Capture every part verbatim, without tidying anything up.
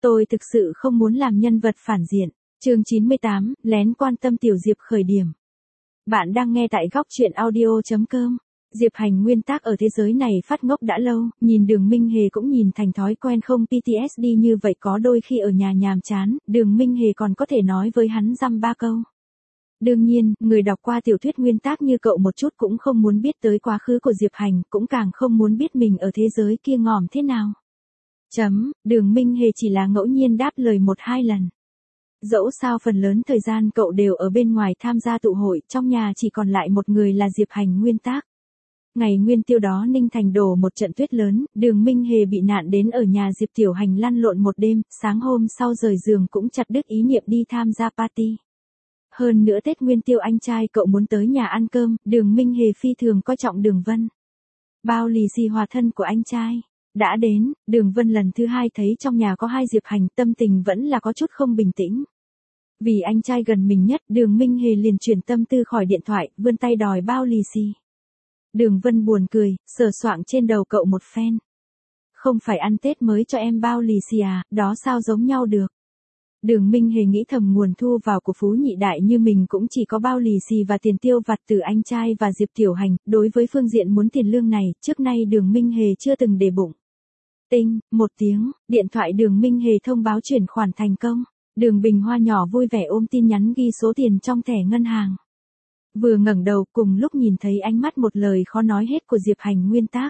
Tôi thực sự không muốn làm nhân vật phản diện. Chương chín mươi tám, lén quan tâm Tiểu Diệp khởi điểm. Bạn đang nghe tại góc truyện audio chấm com. Diệp Hành nguyên tác ở thế giới này phát ngốc đã lâu, nhìn Đường Minh Hề cũng nhìn thành thói quen không pê tê ét đê như vậy, có đôi khi ở nhà nhàm chán, Đường Minh Hề còn có thể nói với hắn dăm ba câu. Đương nhiên, người đọc qua tiểu thuyết nguyên tác như cậu một chút cũng không muốn biết tới quá khứ của Diệp Hành, cũng càng không muốn biết mình ở thế giới kia ngòm thế nào. Chấm, Đường Minh Hề chỉ là ngẫu nhiên đáp lời một hai lần. Dẫu sao phần lớn thời gian cậu đều ở bên ngoài tham gia tụ hội, trong nhà chỉ còn lại một người là Diệp Hành nguyên tác. Ngày nguyên tiêu đó Ninh Thành đổ một trận tuyết lớn, Đường Minh Hề bị nạn đến ở nhà Diệp Tiểu Hành lăn lộn một đêm, sáng hôm sau rời giường cũng chặt đứt ý niệm đi tham gia party. Hơn nữa Tết nguyên tiêu anh trai cậu muốn tới nhà ăn cơm, Đường Minh Hề phi thường coi trọng Đường Vân. Bao lì xì hòa thân của anh trai đã đến, Đường Vân lần thứ hai thấy trong nhà có hai Diệp Hành, tâm tình vẫn là có chút không bình tĩnh. Vì anh trai gần mình nhất, Đường Minh Hề liền chuyển tâm tư khỏi điện thoại, vươn tay đòi bao lì xì. Đường Vân buồn cười, sờ soạng trên đầu cậu một phen. Không phải ăn Tết mới cho em bao lì xì à, đó sao giống nhau được. Đường Minh Hề nghĩ thầm nguồn thu vào của Phú Nhị Đại như mình cũng chỉ có bao lì xì và tiền tiêu vặt từ anh trai và Diệp Tiểu Hành, đối với phương diện muốn tiền lương này, trước nay Đường Minh Hề chưa từng để bụng. Tinh, một tiếng, điện thoại Đường Minh Hề thông báo chuyển khoản thành công. Đường Bình Hoa nhỏ vui vẻ ôm tin nhắn ghi số tiền trong thẻ ngân hàng. Vừa ngẩng đầu cùng lúc nhìn thấy ánh mắt một lời khó nói hết của Diệp Hành nguyên tác.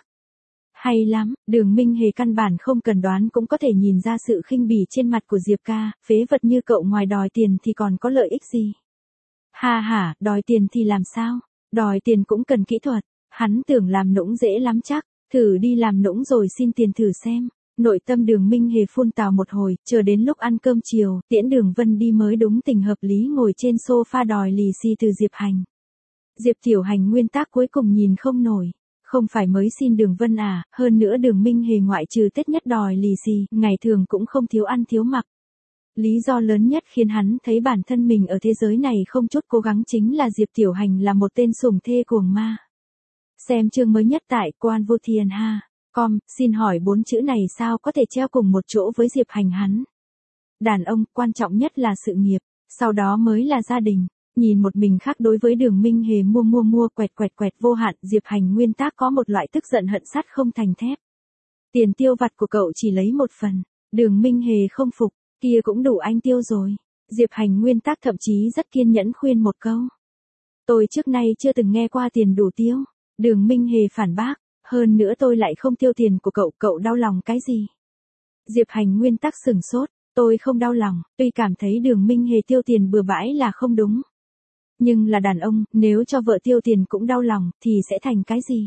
Hay lắm, Đường Minh Hề căn bản không cần đoán cũng có thể nhìn ra sự khinh bỉ trên mặt của Diệp ca, phế vật như cậu ngoài đòi tiền thì còn có lợi ích gì. Ha ha, đòi tiền thì làm sao, đòi tiền cũng cần kỹ thuật, hắn tưởng làm nũng dễ lắm chắc, thử đi làm nũng rồi xin tiền thử xem. Nội tâm Đường Minh Hề phun tào một hồi, chờ đến lúc ăn cơm chiều, tiễn Đường Vân đi mới đúng tình hợp lý ngồi trên sofa đòi lì xì từ Diệp Hành. Diệp Tiểu Hành nguyên tác cuối cùng nhìn không nổi. Không phải mới xin Đường Vân à, hơn nữa Đường Minh Hề ngoại trừ Tết nhất đòi lì xì, ngày thường cũng không thiếu ăn thiếu mặc. Lý do lớn nhất khiến hắn thấy bản thân mình ở thế giới này không chút cố gắng chính là Diệp Tiểu Hành là một tên sủng thê cuồng ma. Xem chương mới nhất tại Quan Vô Thiên ha. Com, xin hỏi bốn chữ này sao có thể treo cùng một chỗ với Diệp Hành hắn. Đàn ông, quan trọng nhất là sự nghiệp, sau đó mới là gia đình. Nhìn một mình khác đối với Đường Minh Hề mua mua mua quẹt quẹt quẹt vô hạn, Diệp Hành nguyên tác có một loại tức giận hận sắt không thành thép. Tiền tiêu vặt của cậu chỉ lấy một phần, Đường Minh Hề không phục, kia cũng đủ anh tiêu rồi. Diệp Hành nguyên tác thậm chí rất kiên nhẫn khuyên một câu. Tôi trước nay chưa từng nghe qua tiền đủ tiêu. Đường Minh Hề phản bác, hơn nữa tôi lại không tiêu tiền của cậu, cậu đau lòng cái gì? Diệp Hành nguyên tác sửng sốt, tôi không đau lòng, tuy cảm thấy Đường Minh Hề tiêu tiền bừa bãi là không đúng. Nhưng là đàn ông, nếu cho vợ tiêu tiền cũng đau lòng, thì sẽ thành cái gì?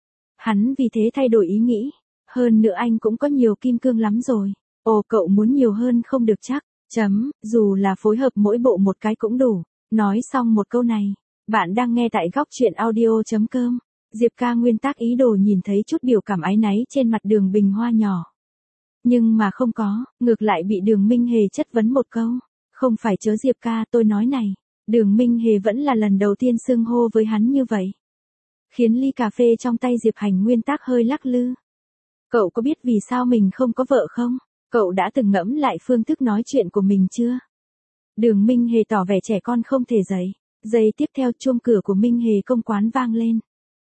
Hắn vì thế thay đổi ý nghĩ. Hơn nữa anh cũng có nhiều kim cương lắm rồi. Ồ, cậu muốn nhiều hơn không được chắc. Chấm, dù là phối hợp mỗi bộ một cái cũng đủ. Nói xong một câu này. Bạn đang nghe tại góc truyện audio chấm com. Diệp ca nguyên tác ý đồ nhìn thấy chút biểu cảm áy náy trên mặt Đường Bình Hoa nhỏ. Nhưng mà không có, ngược lại bị Đường Minh Hề chất vấn một câu. Không phải chớ Diệp ca, tôi nói này. Đường Minh Hề vẫn là lần đầu tiên xưng hô với hắn như vậy. Khiến ly cà phê trong tay Diệp Hành nguyên tác hơi lắc lư. Cậu có biết vì sao mình không có vợ không? Cậu đã từng ngẫm lại phương thức nói chuyện của mình chưa? Đường Minh Hề tỏ vẻ trẻ con không thể dậy. Giây tiếp theo chuông cửa của Minh Hề công quán vang lên.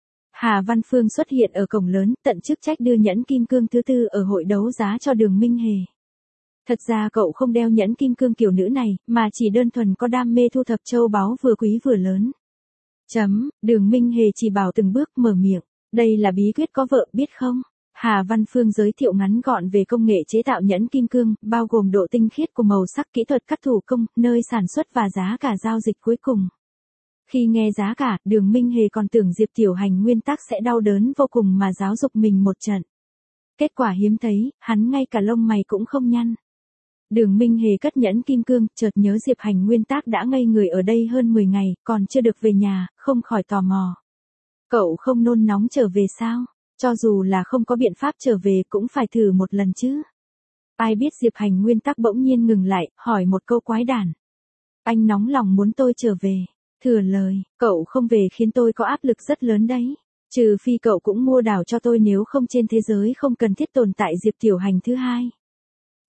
Hà Văn Phương xuất hiện ở cổng lớn, tận chức trách đưa nhẫn kim cương thứ tư ở hội đấu giá cho Đường Minh Hề. Thật ra cậu không đeo nhẫn kim cương kiểu nữ này, mà chỉ đơn thuần có đam mê thu thập châu báu vừa quý vừa lớn. Chấm, Đường Minh Hề chỉ bảo từng bước mở miệng. Đây là bí quyết có vợ biết không? Hà Văn Phương giới thiệu ngắn gọn về công nghệ chế tạo nhẫn kim cương, bao gồm độ tinh khiết của màu sắc, kỹ thuật cắt thủ công, nơi sản xuất và giá cả giao dịch cuối cùng. Khi nghe giá cả, Đường Minh Hề còn tưởng Diệp Tiểu Hành nguyên tác sẽ đau đớn vô cùng mà giáo dục mình một trận. Kết quả hiếm thấy, hắn ngay cả lông mày cũng không nhăn. Đường Minh Hề cất nhẫn kim cương, chợt nhớ Diệp Hành nguyên tác đã ngây người ở đây hơn mười ngày, còn chưa được về nhà, không khỏi tò mò. Cậu không nôn nóng trở về sao? Cho dù là không có biện pháp trở về cũng phải thử một lần chứ. Ai biết Diệp Hành nguyên tác bỗng nhiên ngừng lại, hỏi một câu quái đản. Anh nóng lòng muốn tôi trở về. Thừa lời, cậu không về khiến tôi có áp lực rất lớn đấy. Trừ phi cậu cũng mua đảo cho tôi, nếu không trên thế giới không cần thiết tồn tại Diệp Tiểu Hành thứ hai.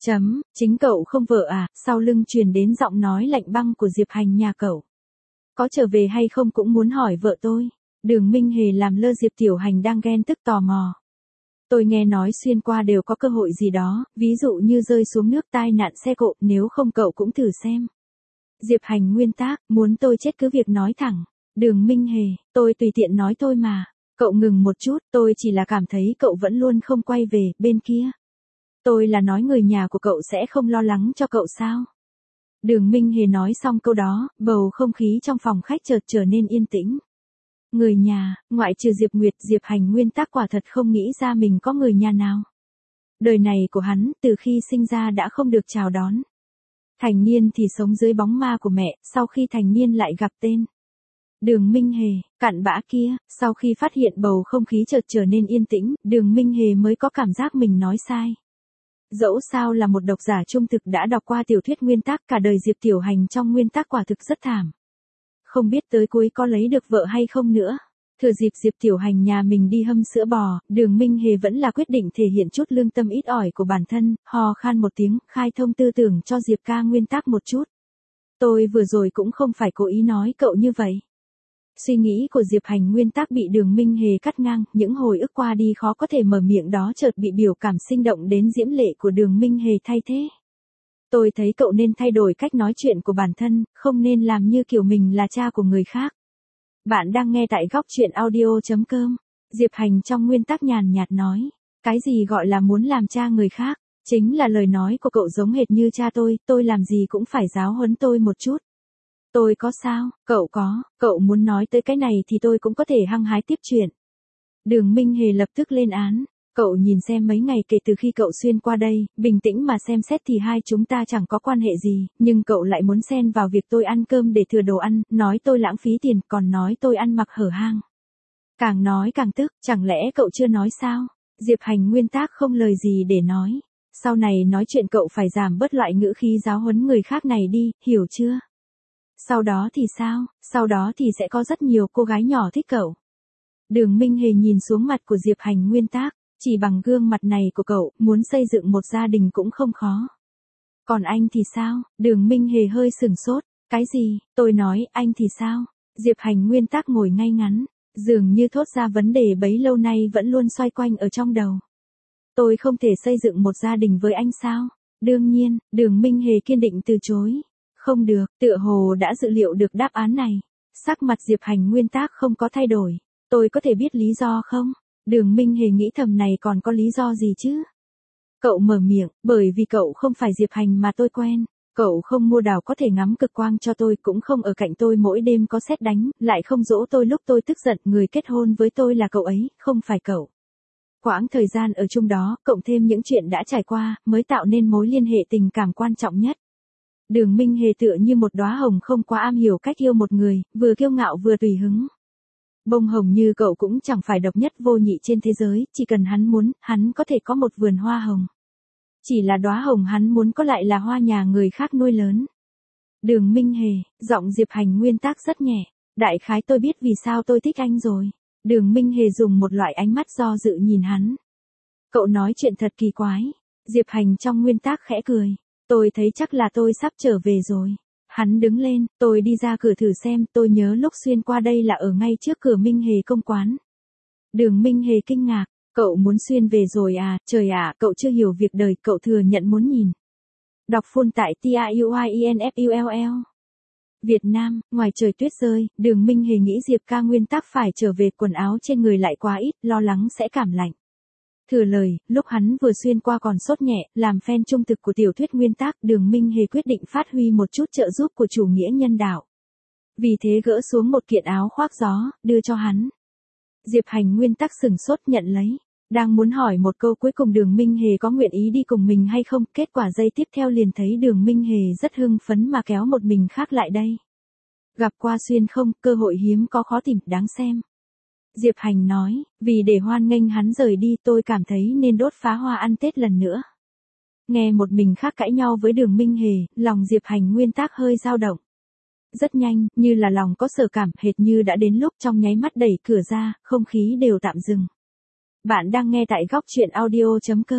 Chấm, chính cậu không vợ à, sau lưng truyền đến giọng nói lạnh băng của Diệp Hành nhà cậu. Có trở về hay không cũng muốn hỏi vợ tôi. Đường Minh Hề làm lơ Diệp Tiểu Hành đang ghen tức tò mò. Tôi nghe nói xuyên qua đều có cơ hội gì đó, ví dụ như rơi xuống nước tai nạn xe cộ, nếu không cậu cũng thử xem. Diệp Hành nguyên tác, muốn tôi chết cứ việc nói thẳng. Đường Minh Hề, tôi tùy tiện nói thôi mà. Cậu ngừng một chút, tôi chỉ là cảm thấy cậu vẫn luôn không quay về, bên kia. Tôi là nói người nhà của cậu sẽ không lo lắng cho cậu sao? Đường Minh Hề nói xong câu đó, bầu không khí trong phòng khách chợt trở nên yên tĩnh. Người nhà, ngoại trừ Diệp Nguyệt, Diệp Hành nguyên tác quả thật không nghĩ ra mình có người nhà nào. Đời này của hắn, từ khi sinh ra đã không được chào đón. Thành niên thì sống dưới bóng ma của mẹ, sau khi thành niên lại gặp tên. Đường Minh Hề, cặn bã kia, sau khi phát hiện bầu không khí chợt trở nên yên tĩnh, Đường Minh Hề mới có cảm giác mình nói sai. Dẫu sao là một độc giả trung thực đã đọc qua tiểu thuyết nguyên tác, cả đời Diệp Tiểu Hành trong nguyên tác quả thực rất thảm. Không biết tới cuối có lấy được vợ hay không nữa. Thừa dịp Diệp Tiểu Hành nhà mình đi hâm sữa bò, Đường Minh Hề vẫn là quyết định thể hiện chút lương tâm ít ỏi của bản thân, hò khan một tiếng, khai thông tư tưởng cho Diệp ca nguyên tác một chút. Tôi vừa rồi cũng không phải cố ý nói cậu như vậy. Suy nghĩ của Diệp Hành nguyên tác bị Đường Minh Hề cắt ngang, những hồi ức qua đi khó có thể mở miệng đó chợt bị biểu cảm sinh động đến diễm lệ của Đường Minh Hề thay thế. Tôi thấy cậu nên thay đổi cách nói chuyện của bản thân, không nên làm như kiểu mình là cha của người khác. Bạn đang nghe tại góc truyện audio chấm com. Diệp Hành trong nguyên tắc nhàn nhạt nói. Cái gì gọi là muốn làm cha người khác? Chính là lời nói của cậu giống hệt như cha tôi, tôi làm gì cũng phải giáo huấn tôi một chút. Tôi có sao? Cậu có, cậu muốn nói tới cái này thì tôi cũng có thể hăng hái tiếp chuyện. Đường Minh Hề lập tức lên án. Cậu nhìn xem mấy ngày kể từ khi cậu xuyên qua đây, bình tĩnh mà xem xét thì hai chúng ta chẳng có quan hệ gì, nhưng cậu lại muốn xen vào việc tôi ăn cơm để thừa đồ ăn, nói tôi lãng phí tiền, còn nói tôi ăn mặc hở hang. Càng nói càng tức, chẳng lẽ cậu chưa nói sao? Diệp Hành nguyên tác không lời gì để nói. Sau này nói chuyện cậu phải giảm bớt loại ngữ khí giáo huấn người khác này đi, hiểu chưa? Sau đó thì sao? Sau đó thì sẽ có rất nhiều cô gái nhỏ thích cậu. Đường Minh Hề nhìn xuống mặt của Diệp Hành nguyên tác. Chỉ bằng gương mặt này của cậu, muốn xây dựng một gia đình cũng không khó. Còn anh thì sao? Đường Minh Hề hơi sừng sốt. Cái gì? Tôi nói, anh thì sao? Diệp Hành nguyên tác ngồi ngay ngắn, dường như thốt ra vấn đề bấy lâu nay vẫn luôn xoay quanh ở trong đầu. Tôi không thể xây dựng một gia đình với anh sao? Đương nhiên, Đường Minh Hề kiên định từ chối. Không được, tựa hồ đã dự liệu được đáp án này. Sắc mặt Diệp Hành nguyên tác không có thay đổi. Tôi có thể biết lý do không? Đường Minh Hề nghĩ thầm này còn có lý do gì chứ? Cậu mở miệng, bởi vì cậu không phải Diệp Hành mà tôi quen. Cậu không mua đào có thể ngắm cực quang cho tôi, cũng không ở cạnh tôi mỗi đêm có sét đánh, lại không dỗ tôi lúc tôi tức giận. Người kết hôn với tôi là cậu ấy, không phải cậu. Quãng thời gian ở chung đó, cộng thêm những chuyện đã trải qua, mới tạo nên mối liên hệ tình cảm quan trọng nhất. Đường Minh Hề tựa như một đóa hồng không quá am hiểu cách yêu một người, vừa kiêu ngạo vừa tùy hứng. Bông hồng như cậu cũng chẳng phải độc nhất vô nhị trên thế giới, chỉ cần hắn muốn, hắn có thể có một vườn hoa hồng. Chỉ là đóa hồng hắn muốn có lại là hoa nhà người khác nuôi lớn. Đường Minh Hề, giọng Diệp Hành nguyên tác rất nhẹ. Đại khái tôi biết vì sao tôi thích anh rồi. Đường Minh Hề dùng một loại ánh mắt do dự nhìn hắn. Cậu nói chuyện thật kỳ quái. Diệp Hành trong nguyên tác khẽ cười. Tôi thấy chắc là tôi sắp trở về rồi. Hắn đứng lên, tôi đi ra cửa thử xem, tôi nhớ lúc xuyên qua đây là ở ngay trước cửa Minh Hề công quán. Đường Minh Hề kinh ngạc, cậu muốn xuyên về rồi à, trời ạ, cậu chưa hiểu việc đời, cậu thừa nhận muốn nhìn. Đọc full tại T I U I E N F U L L. Việt Nam, ngoài trời tuyết rơi, Đường Minh Hề nghĩ Diệp ca nguyên tác phải trở về, quần áo trên người lại quá ít, lo lắng sẽ cảm lạnh. Thừa lời, lúc hắn vừa xuyên qua còn sốt nhẹ, làm fan trung thực của tiểu thuyết nguyên tác, Đường Minh Hề quyết định phát huy một chút trợ giúp của chủ nghĩa nhân đạo. Vì thế gỡ xuống một kiện áo khoác gió, đưa cho hắn. Diệp Hành nguyên tác sừng sốt nhận lấy. Đang muốn hỏi một câu cuối cùng Đường Minh Hề có nguyện ý đi cùng mình hay không, kết quả giây tiếp theo liền thấy Đường Minh Hề rất hưng phấn mà kéo một mình khác lại đây. Gặp qua xuyên không, cơ hội hiếm có khó tìm, đáng xem. Diệp Hành nói, vì để hoan nghênh hắn rời đi tôi cảm thấy nên đốt phá hoa ăn Tết lần nữa. Nghe một mình khác cãi nhau với Đường Minh Hề, lòng Diệp Hành nguyên tác hơi dao động. Rất nhanh, như là lòng có sở cảm, hệt như đã đến lúc trong nháy mắt đẩy cửa ra, không khí đều tạm dừng. Bạn đang nghe tại góc truyện audio chấm com.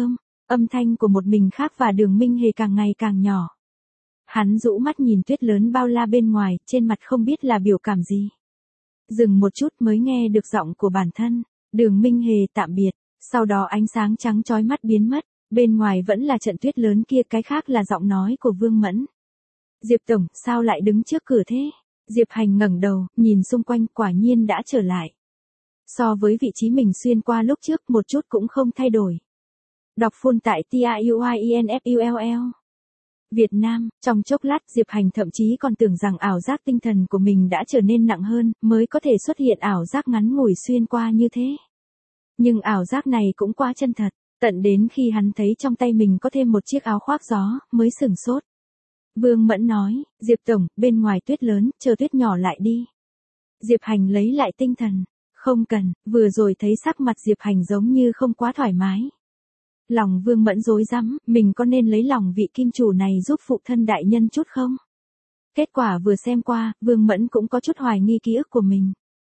Âm thanh của một mình khác và Đường Minh Hề càng ngày càng nhỏ. Hắn rũ mắt nhìn tuyết lớn bao la bên ngoài, trên mặt không biết là biểu cảm gì. Dừng một chút mới nghe được giọng của bản thân. Đường Minh Hề tạm biệt. Sau đó ánh sáng trắng chói mắt biến mất. Bên ngoài vẫn là trận tuyết lớn kia, cái khác là giọng nói của Vương Mẫn. Diệp tổng, sao lại đứng trước cửa thế? Diệp Hành ngẩng đầu, nhìn xung quanh, quả nhiên đã trở lại. So với vị trí mình xuyên qua lúc trước, một chút cũng không thay đổi. Đọc full tại T I U I E N F U L L. Việt Nam, trong chốc lát Diệp Hành thậm chí còn tưởng rằng ảo giác tinh thần của mình đã trở nên nặng hơn, mới có thể xuất hiện ảo giác ngắn ngủi xuyên qua như thế. Nhưng ảo giác này cũng quá chân thật, tận đến khi hắn thấy trong tay mình có thêm một chiếc áo khoác gió, mới sửng sốt. Vương Mẫn nói, Diệp tổng, bên ngoài tuyết lớn, chờ tuyết nhỏ lại đi. Diệp Hành lấy lại tinh thần, không cần, vừa rồi thấy sắc mặt Diệp Hành giống như không quá thoải mái. Lòng Vương Mẫn rối rắm, mình có nên lấy lòng vị kim chủ này giúp phụ thân đại nhân chút không? Kết quả vừa xem qua, Vương Mẫn cũng có chút hoài nghi ký ức của mình.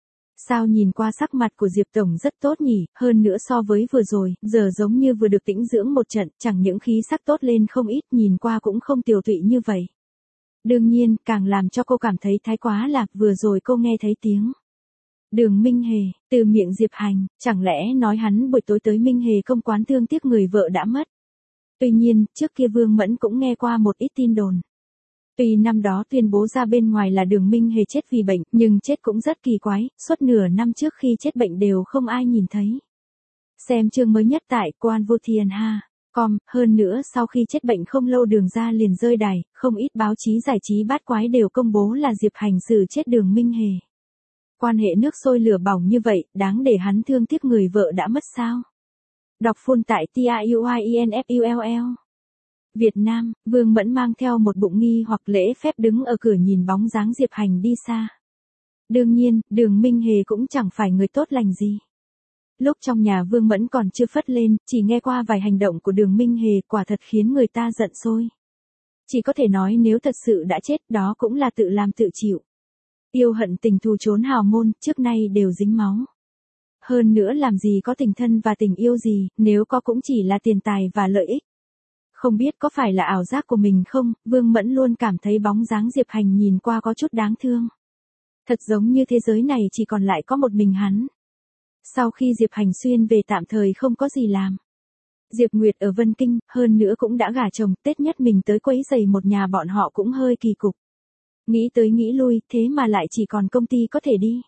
Sao nhìn qua sắc mặt của Diệp tổng rất tốt nhỉ, hơn nữa so với vừa rồi, giờ giống như vừa được tĩnh dưỡng một trận, chẳng những khí sắc tốt lên không ít, nhìn qua cũng không tiều tụy như vậy. Đương nhiên, càng làm cho cô cảm thấy thái quá là, vừa rồi cô nghe thấy tiếng Đường Minh Hề, từ miệng Diệp Hành, chẳng lẽ nói hắn buổi tối tới Minh Hề công quán thương tiếc người vợ đã mất. Tuy nhiên, trước kia Vương Mẫn cũng nghe qua một ít tin đồn. Tuy năm đó tuyên bố ra bên ngoài là Đường Minh Hề chết vì bệnh, nhưng chết cũng rất kỳ quái, suốt nửa năm trước khi chết bệnh đều không ai nhìn thấy. Xem chương mới nhất tại Quan Vô Thiên Ha. Com, hơn nữa sau khi chết bệnh không lâu Đường ra liền rơi đài, không ít báo chí giải trí bát quái đều công bố là Diệp Hành xử chết Đường Minh Hề. Quan hệ nước sôi lửa bỏng như vậy, đáng để hắn thương tiếc người vợ đã mất sao? Đọc full tại T I U I E N F U L L. Việt Nam, Vương Mẫn mang theo một bụng nghi hoặc lễ phép đứng ở cửa nhìn bóng dáng Diệp Hành đi xa. Đương nhiên, Đường Minh Hề cũng chẳng phải người tốt lành gì. Lúc trong nhà Vương Mẫn còn chưa phất lên, chỉ nghe qua vài hành động của Đường Minh Hề quả thật khiến người ta giận sôi. Chỉ có thể nói nếu thật sự đã chết đó cũng là tự làm tự chịu. Yêu hận tình thù trốn hào môn, trước nay đều dính máu. Hơn nữa làm gì có tình thân và tình yêu gì, nếu có cũng chỉ là tiền tài và lợi ích. Không biết có phải là ảo giác của mình không, Vương Mẫn luôn cảm thấy bóng dáng Diệp Hành nhìn qua có chút đáng thương. Thật giống như thế giới này chỉ còn lại có một mình hắn. Sau khi Diệp Hành xuyên về tạm thời không có gì làm. Diệp Nguyệt ở Vân Kinh, hơn nữa cũng đã gả chồng, Tết nhất mình tới quấy rầy một nhà bọn họ cũng hơi kỳ cục. Nghĩ tới nghĩ lui, thế mà lại chỉ còn công ty có thể đi.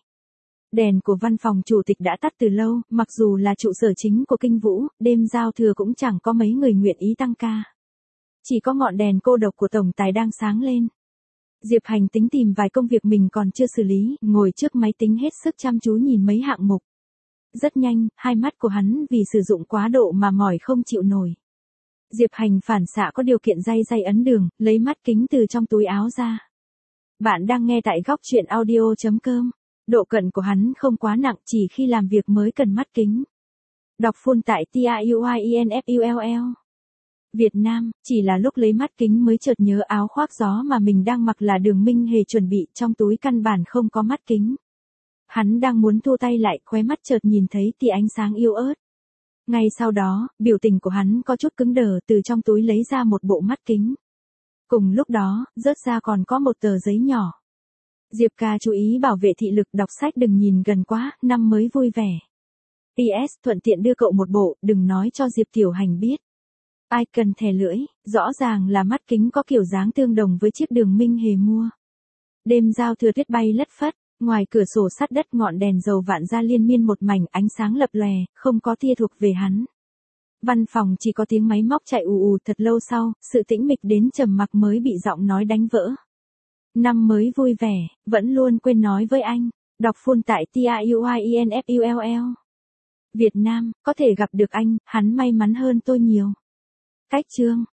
Đèn của văn phòng chủ tịch đã tắt từ lâu, mặc dù là trụ sở chính của Kinh Vũ, đêm giao thừa cũng chẳng có mấy người nguyện ý tăng ca. Chỉ có ngọn đèn cô độc của tổng tài đang sáng lên. Diệp Hành tính tìm vài công việc mình còn chưa xử lý, ngồi trước máy tính hết sức chăm chú nhìn mấy hạng mục. Rất nhanh, hai mắt của hắn vì sử dụng quá độ mà mỏi không chịu nổi. Diệp Hành phản xạ có điều kiện day day ấn đường, lấy mắt kính từ trong túi áo ra. Bạn đang nghe tại góc truyện audio chấm com. Độ cận của hắn không quá nặng, chỉ khi làm việc mới cần mắt kính. Đọc full tại T I U I E N F U L L. Việt Nam, chỉ là lúc lấy mắt kính mới chợt nhớ áo khoác gió mà mình đang mặc là Đường Minh Hề chuẩn bị, trong túi căn bản không có mắt kính. Hắn đang muốn thu tay lại, khóe mắt chợt nhìn thấy tia ánh sáng yếu ớt. Ngay sau đó, biểu tình của hắn có chút cứng đờ, từ trong túi lấy ra một bộ mắt kính. Cùng lúc đó, rớt ra còn có một tờ giấy nhỏ. Diệp ca chú ý bảo vệ thị lực, đọc sách đừng nhìn gần quá, năm mới vui vẻ. P S thuận tiện đưa cậu một bộ, đừng nói cho Diệp Tiểu Hành biết. Ai cần thè lưỡi, rõ ràng là mắt kính có kiểu dáng tương đồng với chiếc Đường Minh Hề mua. Đêm giao thừa tuyết bay lất phất, ngoài cửa sổ sắt đất ngọn đèn dầu vạn ra liên miên một mảnh ánh sáng lập lòe, không có tia thuộc về hắn. Văn phòng chỉ có tiếng máy móc chạy ù ù, thật lâu sau, sự tĩnh mịch đến trầm mặc mới bị giọng nói đánh vỡ. Năm mới vui vẻ, vẫn luôn quên nói với anh. Đọc full tại T I U I E N F U L L. Việt Nam, có thể gặp được anh, hắn may mắn hơn tôi nhiều. Cách chương.